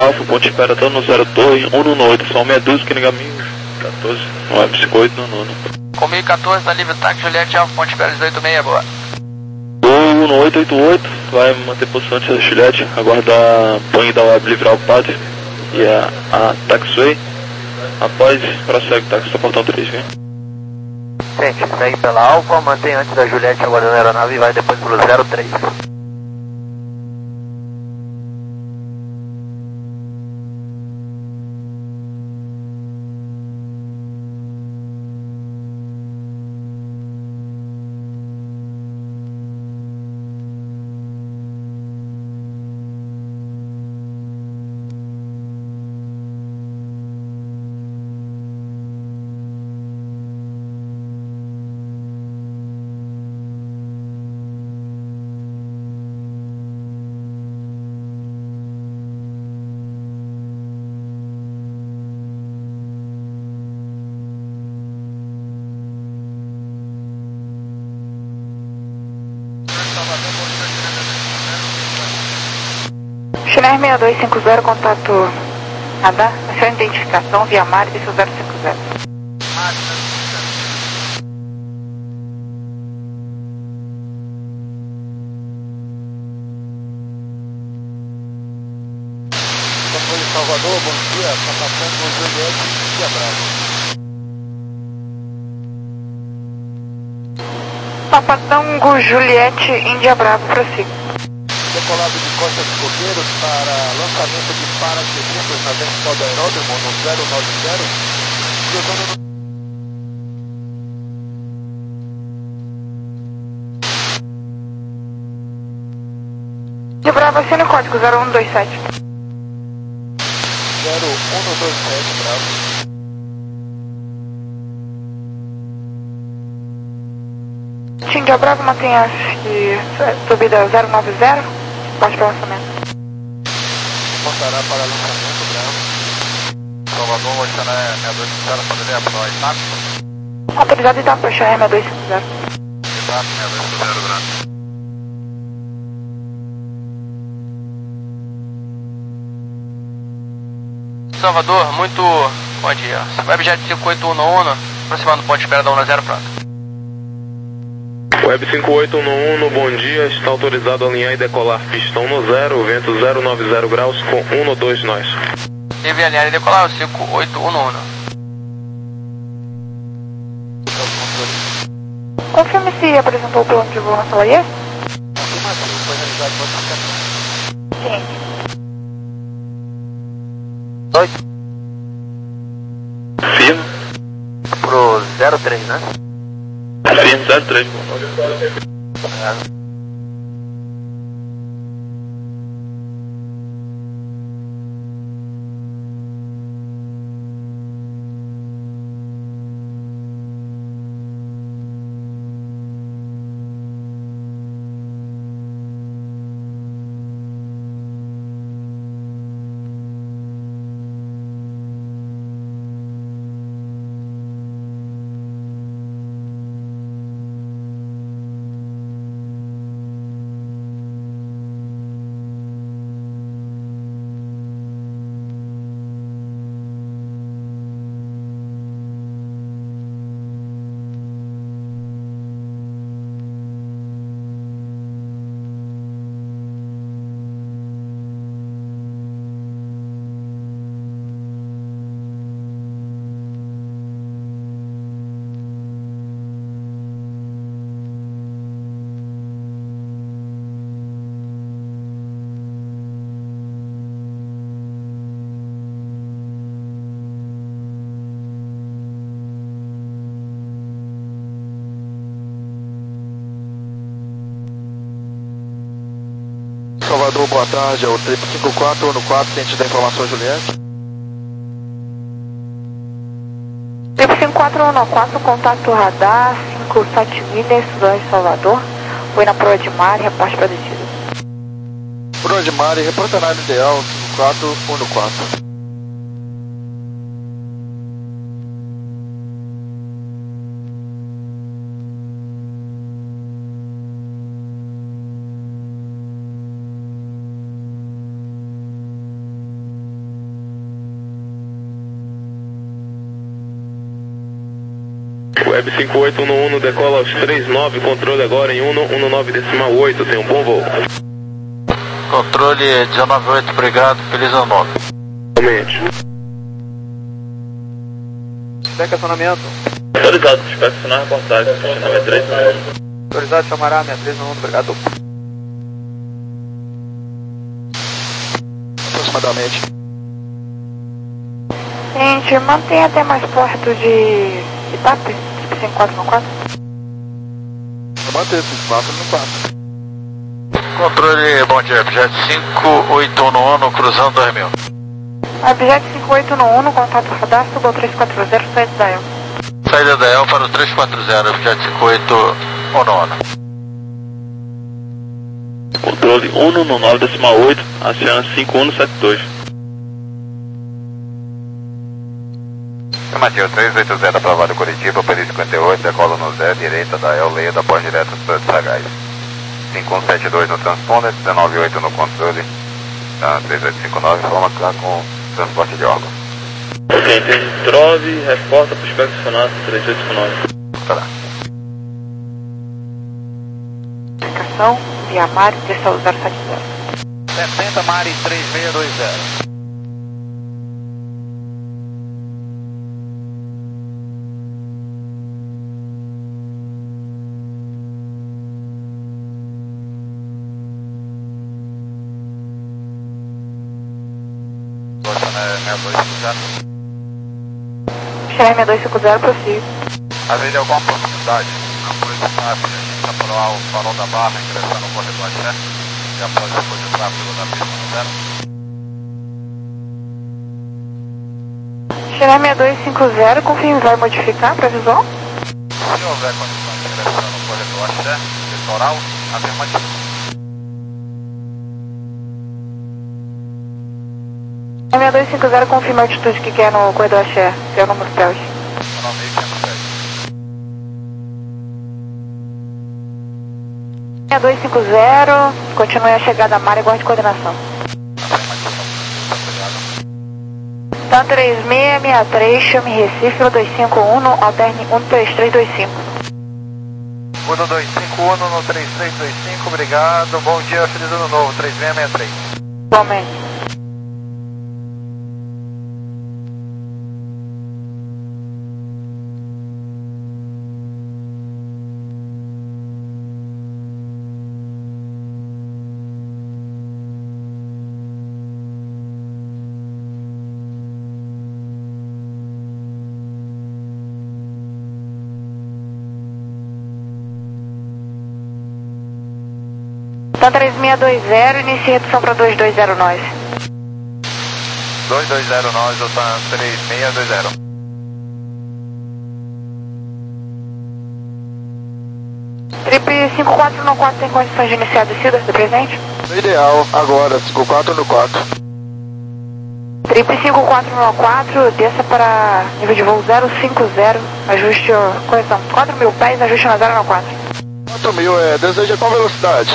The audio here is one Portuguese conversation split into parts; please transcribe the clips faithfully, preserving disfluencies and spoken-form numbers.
Alfa, ponte espera dando no zero torre, um no oito, só meia dúzia que liga mil quatorze, no web cinquenta e oito no nono. Com mil e quatorze na livre táxi, Juliette Alfa, ponte espera dezoito seis, boa. um no oito oito oito, vai manter posição antes da Juliette, aguardar banho da web livre ao padre e a, a taxiway. Após, prossegue táxi, tá portão três, vem. Gente, segue pela Alfa, mantém antes da Juliette aguardando a aeronave e vai depois pelo zero três. Chiner seis dois cinco zero, contato radar, a sua identificação via mar e seu zero cinco zero. Controle Salvador, bom dia, está passando o Juliette Índia Bravo. Papatango Juliette Índia Bravo, prossiga. Decolado de Costa de Coqueiros para lançamento de paraquedistas na vertical do aeródromo no zero nove zero, cruzando De Bravo, assine o código zero um dois sete. zero um dois sete, Bravo. Índia Bravo, mantenha-se subida zero nove zero, parte para lançamento. Portará para lançamento, Bravo. Salvador, Oceana seis dois cinco zero, poderia para Itália. Autorizado Itapu, Chiner seis dois cinco zero. Itália seis dois cinco zero, Bravo. Salvador, muito bom dia. Webjet cinco oito um no uno, aproximando do ponto de espera da um zero, pronto. Web cinco oito um no bom dia, está autorizado a alinhar e decolar pistão no zero, vento zero nove zero graus com um no dois nós. Deve alinhar e decolar o cinco oito um no uno. Confirme se apresentou o plano de voo na sala I E? Afirmativo, foi realizado notificação. Sim. Oi? Firma. Pro zero três, né? Firma zero três. É. Salvador, boa tarde, é o triplo cinco quatro no quatro, tente dar informação, Juliette. triplo cinco quatro um quatro, contato radar, cinco sete milhas, Sudeste Salvador. Foi na proa de mar e reporte para descida. Proa de mar e reporte horário ideal, cinco quatro um quatro. Web cinco oito um um, decola aos três nove, controle agora em um nove decimal oito, tem um bom voo. Controle dezenove oito, obrigado, feliz ano novo. Realmente. Cheque acionamento. Autorizado, espero acionar a reportagem, nove três um. Autorizado, chamará, minha três um, obrigado. Aproximadamente. Gente, mantenha até mais perto de Itape, cinco quatro um quatro. Vou manter cinco quatro um quatro. Controle, bom dia, objeto cinco oito um um, cruzando dois mil. Objeto cinco oito um um, contato radar, subo três quatro zero, saída da E L. Saída da E L para o três quatro zero, objeto cinco oito um um. Controle um nove decimal oito, aciona cinco um sete dois. Afirmativo três oito zero, aprovado Curitiba, Peri cinquenta e oito, decola no zero, direita da E L, leia da porta direta dos Sagaz. cinco um sete dois no transponder, dezenove oito no controle, tá, três oito cinco nove, forma cá com transporte de órgão. Ok, entende Trove, reporta para o espectro sonado três oito cinco nove. Tá. Aplicação, via Mari, direção zero sete zero. setenta Mari três seis dois zero. Xerém dois cinco zero, prossiga. Haveria alguma possibilidade, após o tráfego, a gente apurar o farol da barra, ingressar no corredor axé, e após depois do tráfego da pista no zero? Xerém dois cinco zero, confirme, vai modificar a previsão? Se houver condição de ingressar no corredor axé, litoral, afirmativo. Xerém dois cinco zero, confirma a altitude que quer no corredor axé, seu número de Pelge. Xerém dois cinco zero, continue a chegada a Mari e guarde coordenação. Tan três seis seis três, chame Recife, dois cinco um, alterne um três três dois cinco. Uno dois cinco um no três três dois cinco, obrigado, bom dia, feliz ano novo, três seis seis três. Igualmente. Tan três seis dois zero, inicie redução para dois dois zero nove. dois dois zero nove, o Tan três seis dois zero. Trip cinco quatro um quatro tem condições de iniciar a descida do presente? Ideal, agora, cinco quatro um quatro. Trip cinco quatro um quatro, desça para nível de voo zero cinco zero, ajuste, correção, quatro mil pés, ajuste na zero quatro. quatro mil, é, deseja qual velocidade?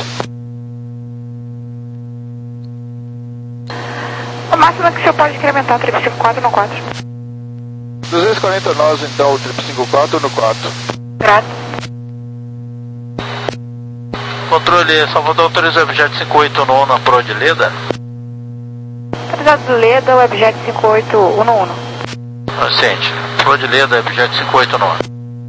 O máximo é que o senhor pode incrementar, trip cinco quatro um quatro. duzentos e quarenta nós, então, o trip cinco quatro um quatro. Grato. Controle, Salvador, autoriza o objeto cinco oito um um na Pro de Leda. Autorizado do Leda, o objeto cinco oito um um. Ciente, Pro de Leda, objeto cinco oito um um.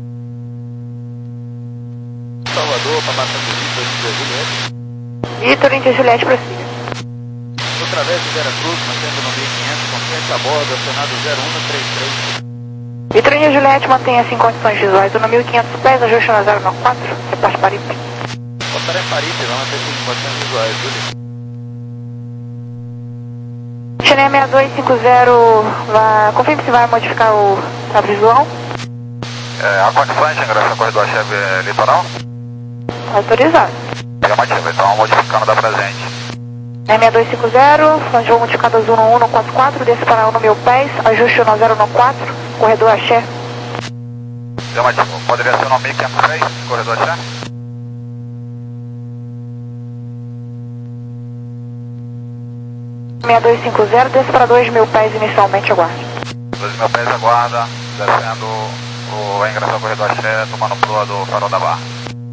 Salvador, para matar Vitor, Índia Juliette. Vitor, Índia Juliette, prossiga. Através de Vera Cruz, mantendo no mil e quinhentos, conferência a bordo, acionado zero um três três. Vitor, Índia Juliette, mantenha-se em condições visuais, no mil e quinhentos pés, ajuste na zero quatro, reparte Paripe. Botará em Paripe, vamos ter em condições visuais, Júlio. Xerém seis dois cinco zero, vai, confirme se vai modificar o, a visual. É, há condições de ingressar no corredor axé litoral? Autorizado. Afirmativo, então modificando da presente. seis dois cinco zero, flange voo modificado azul no um quatro quatro, desça para um mil pés, ajuste no zero quatro, corredor axé. Afirmativo, poderia ser no mil e quinhentos pés, corredor axé? seis dois cinco zero, desça para dois mil pés inicialmente, aguarde. dois mil pés aguarda, descendo O, vai ingressar o corredor Axé, tomando proa do Farol da Barra.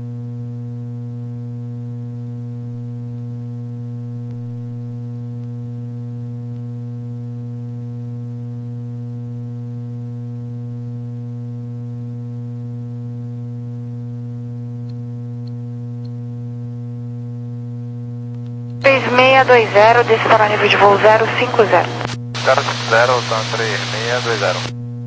três seis dois zero, desce para o nível de voo zero cinco zero. zero cinco zero, tá três seis dois zero.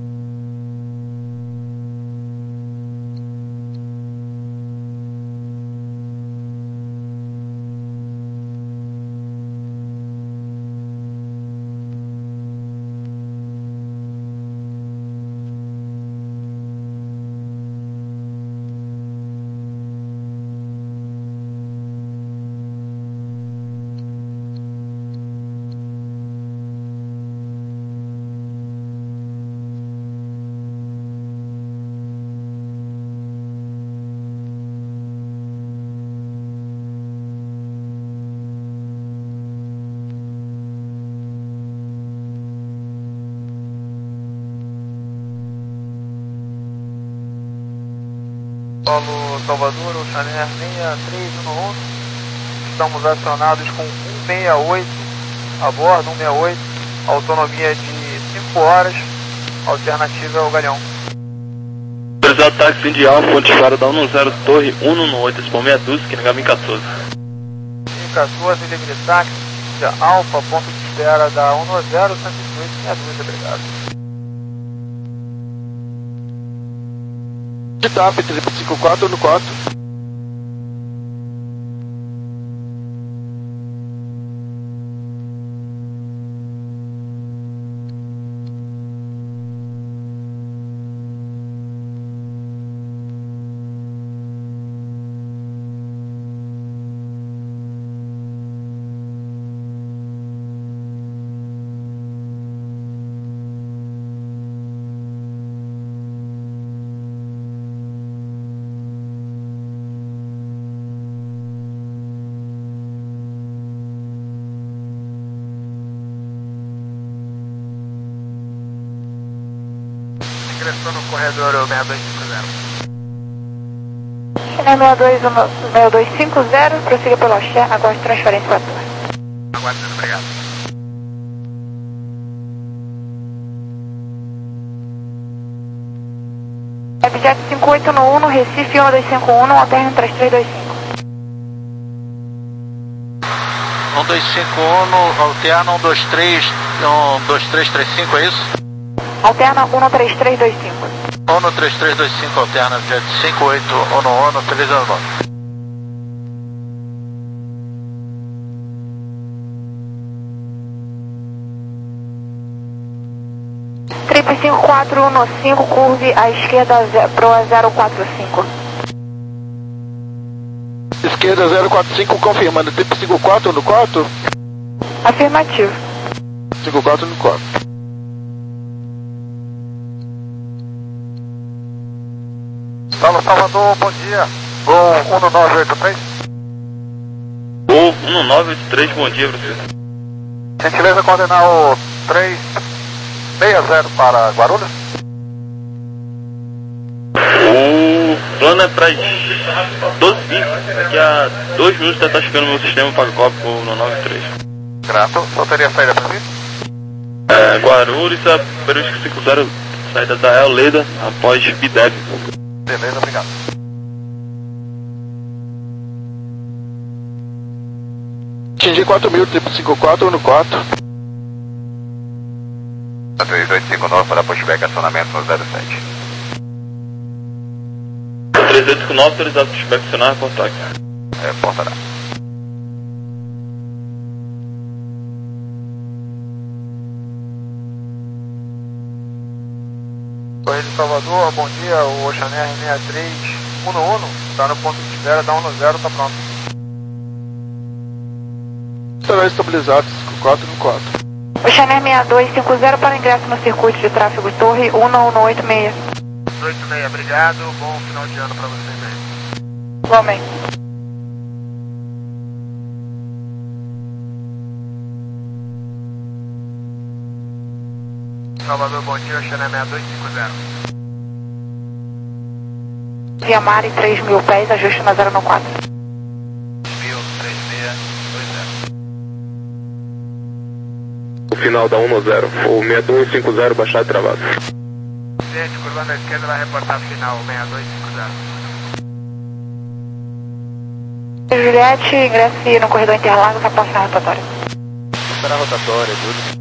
Paulo Salvador, Oceaner seis três um um, estamos acionados com cento e sessenta e oito a bordo, cento e sessenta e oito, autonomia de cinco horas, alternativa é o Galeão. Autorizado táxi de Alfa, ponte clara da cento e dez, torre cento e dezenove, Expo meia dúzia, que Caminho quatorze. Caminho quatorze, livre táxi de Alfa, ponto de espera da cento e dez, cento e dezoito, meia dúzia, obrigado. De T A P, três cinco quatro no quatro. Ingressou no corredor seis dois cinco zero. China seis dois cinco zero, prossiga pelo Axé, aguarde transferência para a torre. Aguarde, obrigado. Webjet cinco oito um um, Recife um dois cinco um, alterno três três dois cinco. um dois cinco um, alterna um dois três, um dois três três cinco, é isso? Alterna um três três dois cinco. um três três dois cinco, alterna jet cinco oito um um, feliz ano novo. Trip cinco quatro um cinco, curve à esquerda, proa zero quatro cinco. Esquerda zero quatro cinco, confirmando. Trip cinco quatro no quatro? Afirmativo. cinco quatro no quatro. Paulo Salvador, bom dia. Gol um nove oito três. Gol um nove oito três, bom dia para você. Gentileza coordenar o três seis zero para Guarulhos. O plano é para doze e vinte. Daqui a dois minutos deve estar chegando no meu sistema para Copa um nove três. Grato, só teria saída para mim? É, Guarulhos, a período cinco zero, saída da El Leda, após B D E V. Beleza, obrigado. Atingi quatro mil, trip cinco quatro no quatro. três oito cinco nove para pushback, acionamento no zero sete. três oito cinco nove, autorizado pushback, acionar, contato. É, portará. Correio de Salvador, bom dia. O Oceaner seis três um um, está no ponto de espera da cento e dez, está pronto. Estará estabilizado, cinco quatro no quatro. Oceaner seis dois cinco zero para ingresso no circuito de tráfego Torre um um oito seis. oito seis, obrigado. Bom final de ano para vocês aí. Igualmente. Salvador, bom dia. Oceaner seis dois cinco zero. Via Mare, três mil pés, ajuste na zero no quatro. mil, três seis dois zero. O final da um no zero, o seis dois cinco zero baixado e travado. Gente, curvando à esquerda vai reportar final, seis dois cinco zero. Juliette, ingresse no corredor Interlagos após a rotatória. Espera a rotatória, Júlio.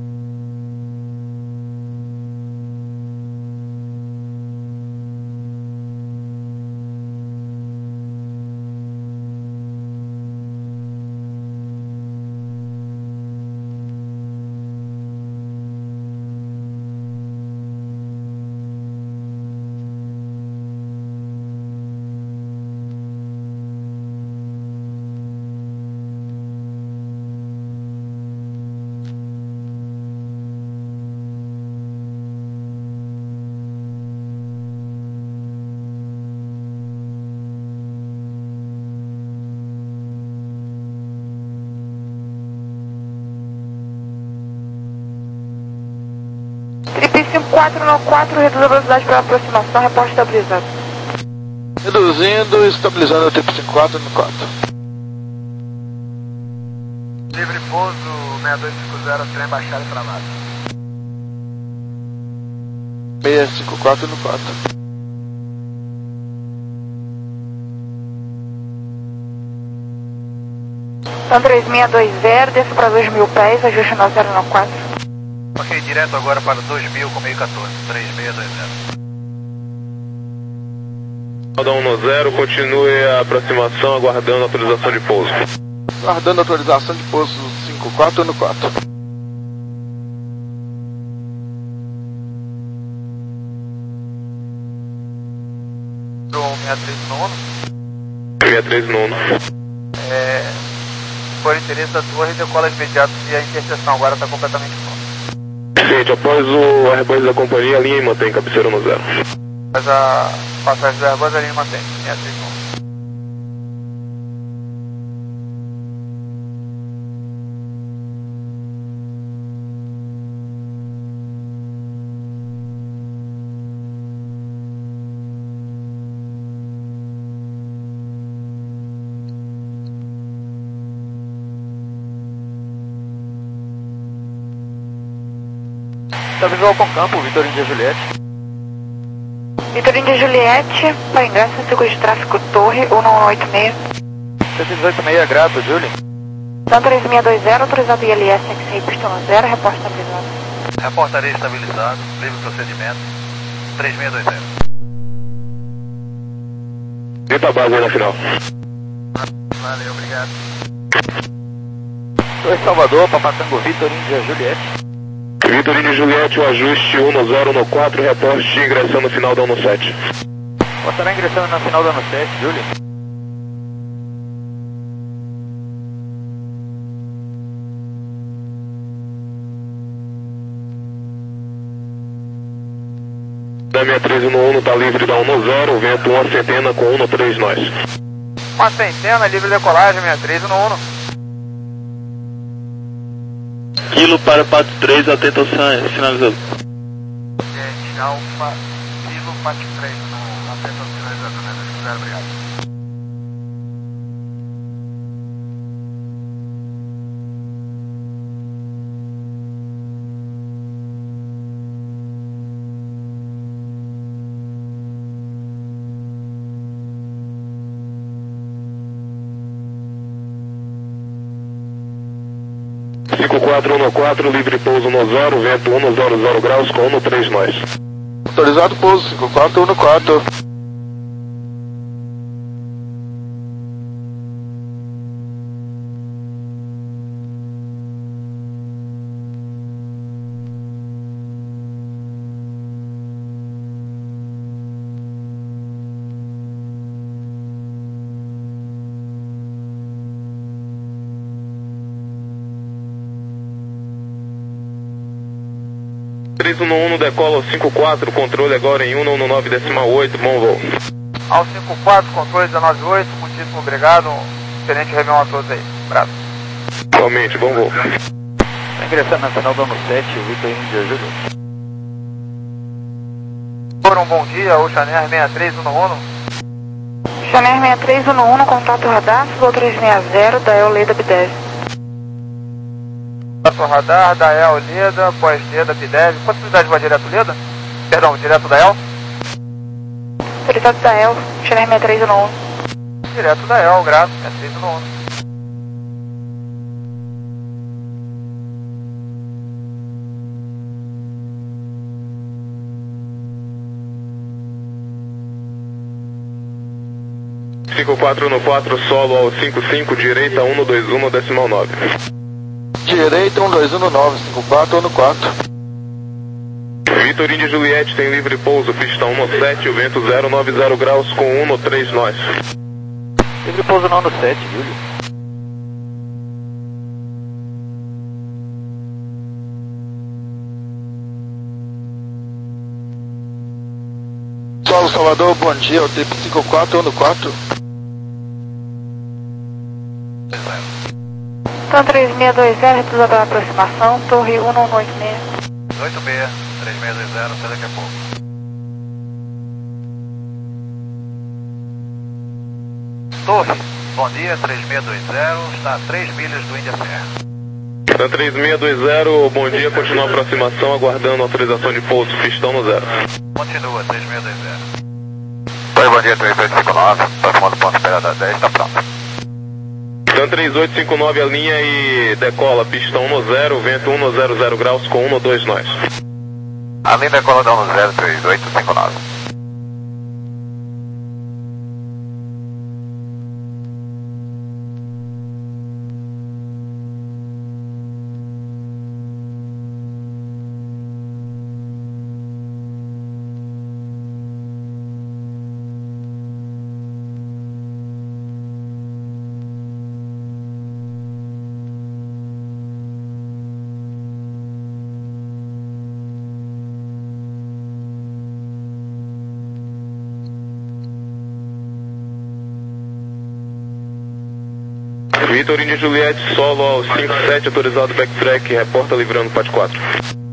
cinco quatro no quatro, reduz a velocidade para aproximação, reporte estabilizado. Reduzindo, estabilizando o tempo cinco quatro no quatro. Livre pouso, seis dois cinco zero, trem baixado e travado. seis cinco quatro no quatro. São três seis dois zero, desça para dois mil pés, ajuste na zero no quatro. Ok, direto agora para dois mil com meio quatorze, três seis dois zero. Final da um no zero, continue a aproximação aguardando a autorização de pouso. Guardando autorização de pouso cinco quatro no quatro. seis três nono. seis três nono. É, por interesse da torre, decola imediato e a interseção agora está completamente pronta. Gente, após o Airbus da companhia, a linha e mantém cabeceira no zero. Mas a passagem do Airbus a linha mantém, seis três nono. Está visual com campo, Vitor Índia Juliette. Vitor Índia Juliette, para ingresso no circuito de tráfego Torre, um nove oito seis. sete oito seis, grato, Júlio. São três seis dois zero, autorizado I L S X I, pistão no zero, reporte estabilizado. Reportaria estabilizado, livre procedimento, três seis dois zero. Tenta a base aí na final. Valeu, obrigado. Torre Salvador, Papatango, Vitor Índia Juliette. Vitor Índia Juliette, o ajuste um no zero no quatro, reporte ingressando no final da um no sete. Estará ingressando na final da no sete, Júlio. Da seis três no um está livre da um no zero, vento uma centena com um no três nós. Uma centena, livre decolagem, seis três no um. Kilo para Pato três, atento ao sinalizador. Gente, Alfa, Kilo, Pato três, no atento ao sinalizador, seis dois cinco zero, obrigado. cinco quatro um no quatro, livre pouso no zero, vento um no zero zero graus com um no três nós. Autorizado pouso cinco quatro um no quatro. três um um no decola cinco quatro, controle agora em um no nove decimal oito, bom voo. Ao cinco quatro, controle dezenove oito, muitíssimo obrigado, excelente reunião a todos aí, abraço. Igualmente, bom voo. Está ingressando na final da no sete, Vitor Índia Júlio. Por um bom dia, Ocean Air seis três um no Channel seis três um um, contato radar, Sul três seis zero, da Eoleda Bidev. Contato radar, da El Leda, pós-Leda, Bidev. Possibilidade de voar direto Leda? Perdão, direto da El? Direto da El, Channel seis três um um. Direto da El, graças, seis três um um. cinco quatro no quatro, solo ao cinco cinco, direita um dois um, decimal nove. Direita um dois um no nove, cinco quatro no quatro. Vitor Indy Juliette tem livre pouso, pista um no sete, o vento zero nove zero graus com um no três nós. Livre pouso não no sete, Júlio. Solo Salvador, bom dia, o tempo cinco quatro no quatro. Então três seis dois zero, retusa pela aproximação, torre um um oito seis. oito seis, três seis dois zero, até daqui a pouco. Torre, bom dia, três seis dois zero, está a três milhas do Índia Serra. Da três seis dois zero, bom dia, continua a aproximação, aguardando autorização de pouso, pistão no zero. Continua, três seis dois zero. Oi, bom dia, três oito cinco nove, próximo do ponto esperado dez, está pronto. Dan três oito cinco nove, alinha e decola, pistão um no zero, vento um no zero zero graus com um no dois nós. Além da cola da um no zero, três oito cinco nove. Vitor Indy Juliette, solo ao cinco sete, autorizado backtrack, reporta livrando quatro quatro.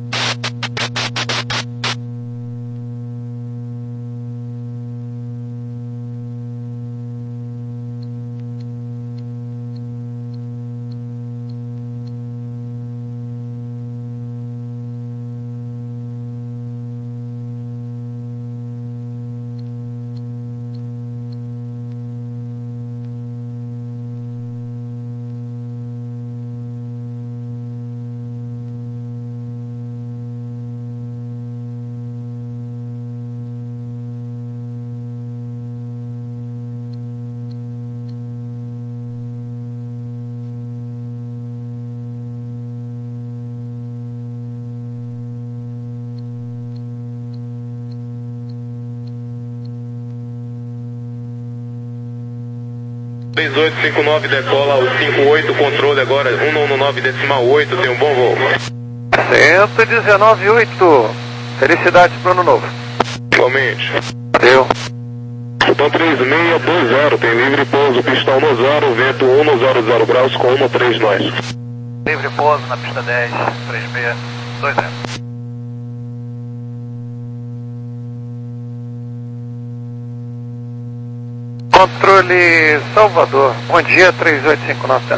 três oito cinco nove, decola ao cinco oito, controle agora um nove decimal oito, tem um bom voo. cento e dezenove oito. Felicidades pro ano novo. Igualmente. Deu. Então três seis dois zero, tem livre pouso, pistão no zero, vento um no zero zero graus com um no três nós. Livre pouso na pista dez, três seis dois zero. Controle Salvador, bom dia, três oito cinco nove.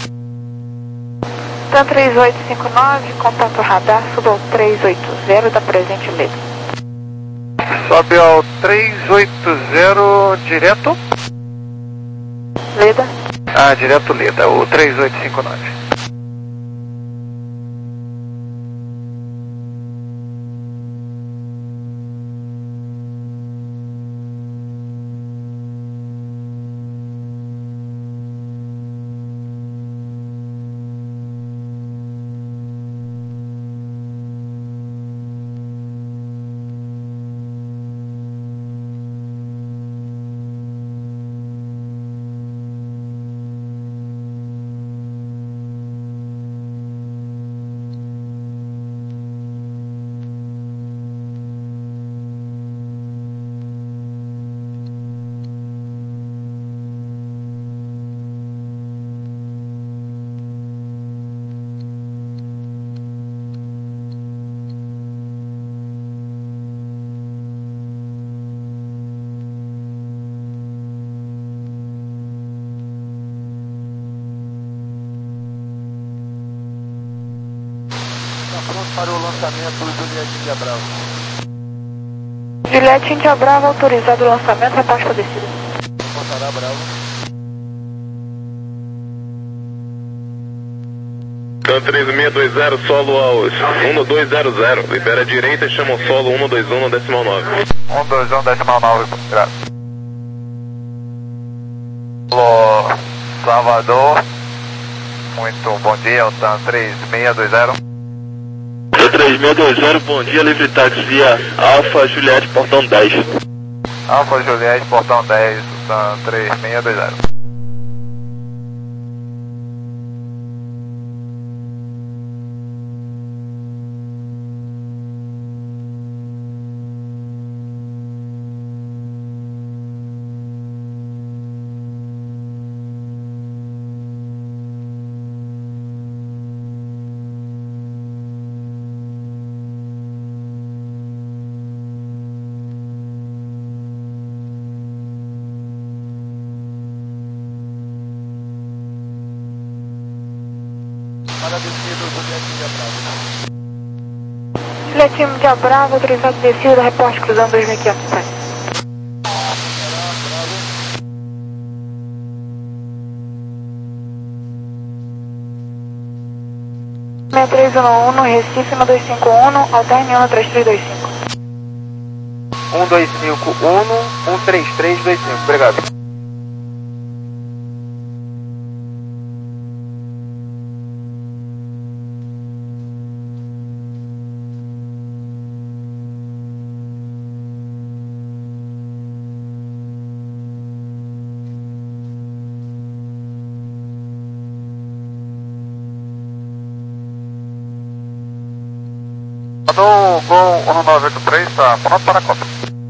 Então três oito cinco nove, contato radar, suba ao três oito zero da presente Leda. Sobe ao três oito zero direto? Leda. Ah, direto Leda, o três oito cinco nove. pronto para o lançamento do Juliette Índia Bravo. Juliette Índia Bravo, autorizado o lançamento, reporte para descida. Montará Bravo. Can três seis dois zero, solo aos um dois zero zero. Libera a direita e chama o solo um dois um, decimal nove. um dois um, decimal nove, graças. Alô, Salvador. Muito bom dia, o TAM três seis dois zero. três seis dois zero, bom dia, livre táxi via Alfa Juliette, portão dez. Alfa Juliette, portão dez, TAM três seis dois zero. Para a descida do Juliette Índia Bravo. Juliette Índia Bravo, autorizado descida, reporte cruzando dois mil e quinhentos. Bravo. seis três um um, Recife, um dois cinco um, alterne um três três dois cinco. um dois cinco um, um três três dois cinco, obrigado. O Gol um nove oito três está pronto para a Copa.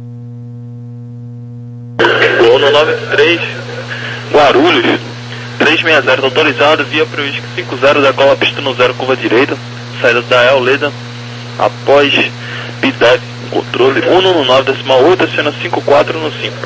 Gol no nove três, Guarulhos, três seis zero, autorizado via Prewis cinco zero, decola pista no zero, curva direita, saída da El Leda, após B D E V, controle um no nove, decimal oito, acena cinco quatro no cinco.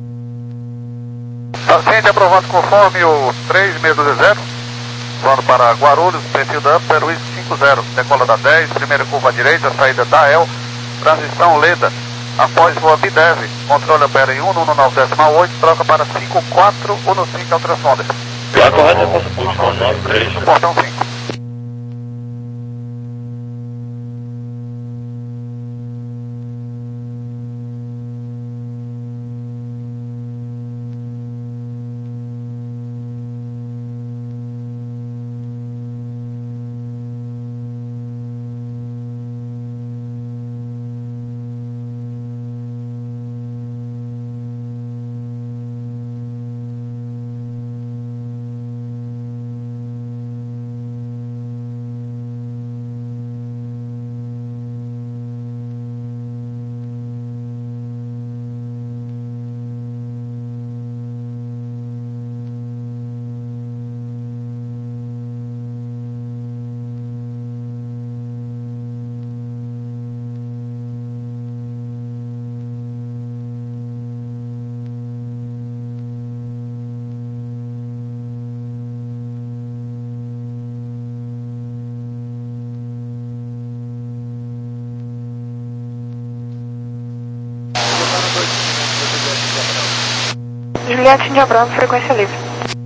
Paciente aprovado conforme o três seis dois zero, voando para Guarulhos, perfil da Prewis cinco zero, decola da dez, primeira curva direita, saída da El, transição Leda, após voa B D E V, controle opera em um no nove decimal oito, troca para cinco quatro um cinco ao transponder. A correta é posta por nove três. Portão cinco. Juliette Índia Bravo, frequência livre.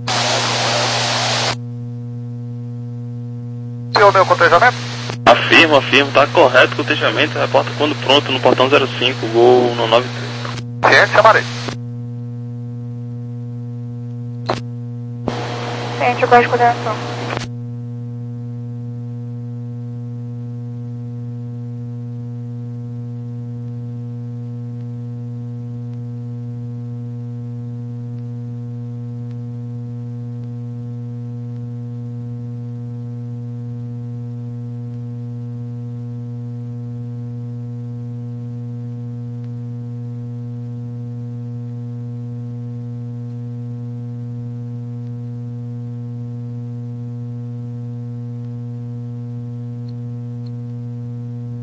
O meu cotejamento? Afirmo, afirmo, tá correto o cotejamento, reporta quando pronto no portão zero cinco, gol no nove três. Ciente, chamarei. Ciente, baixo coordenação.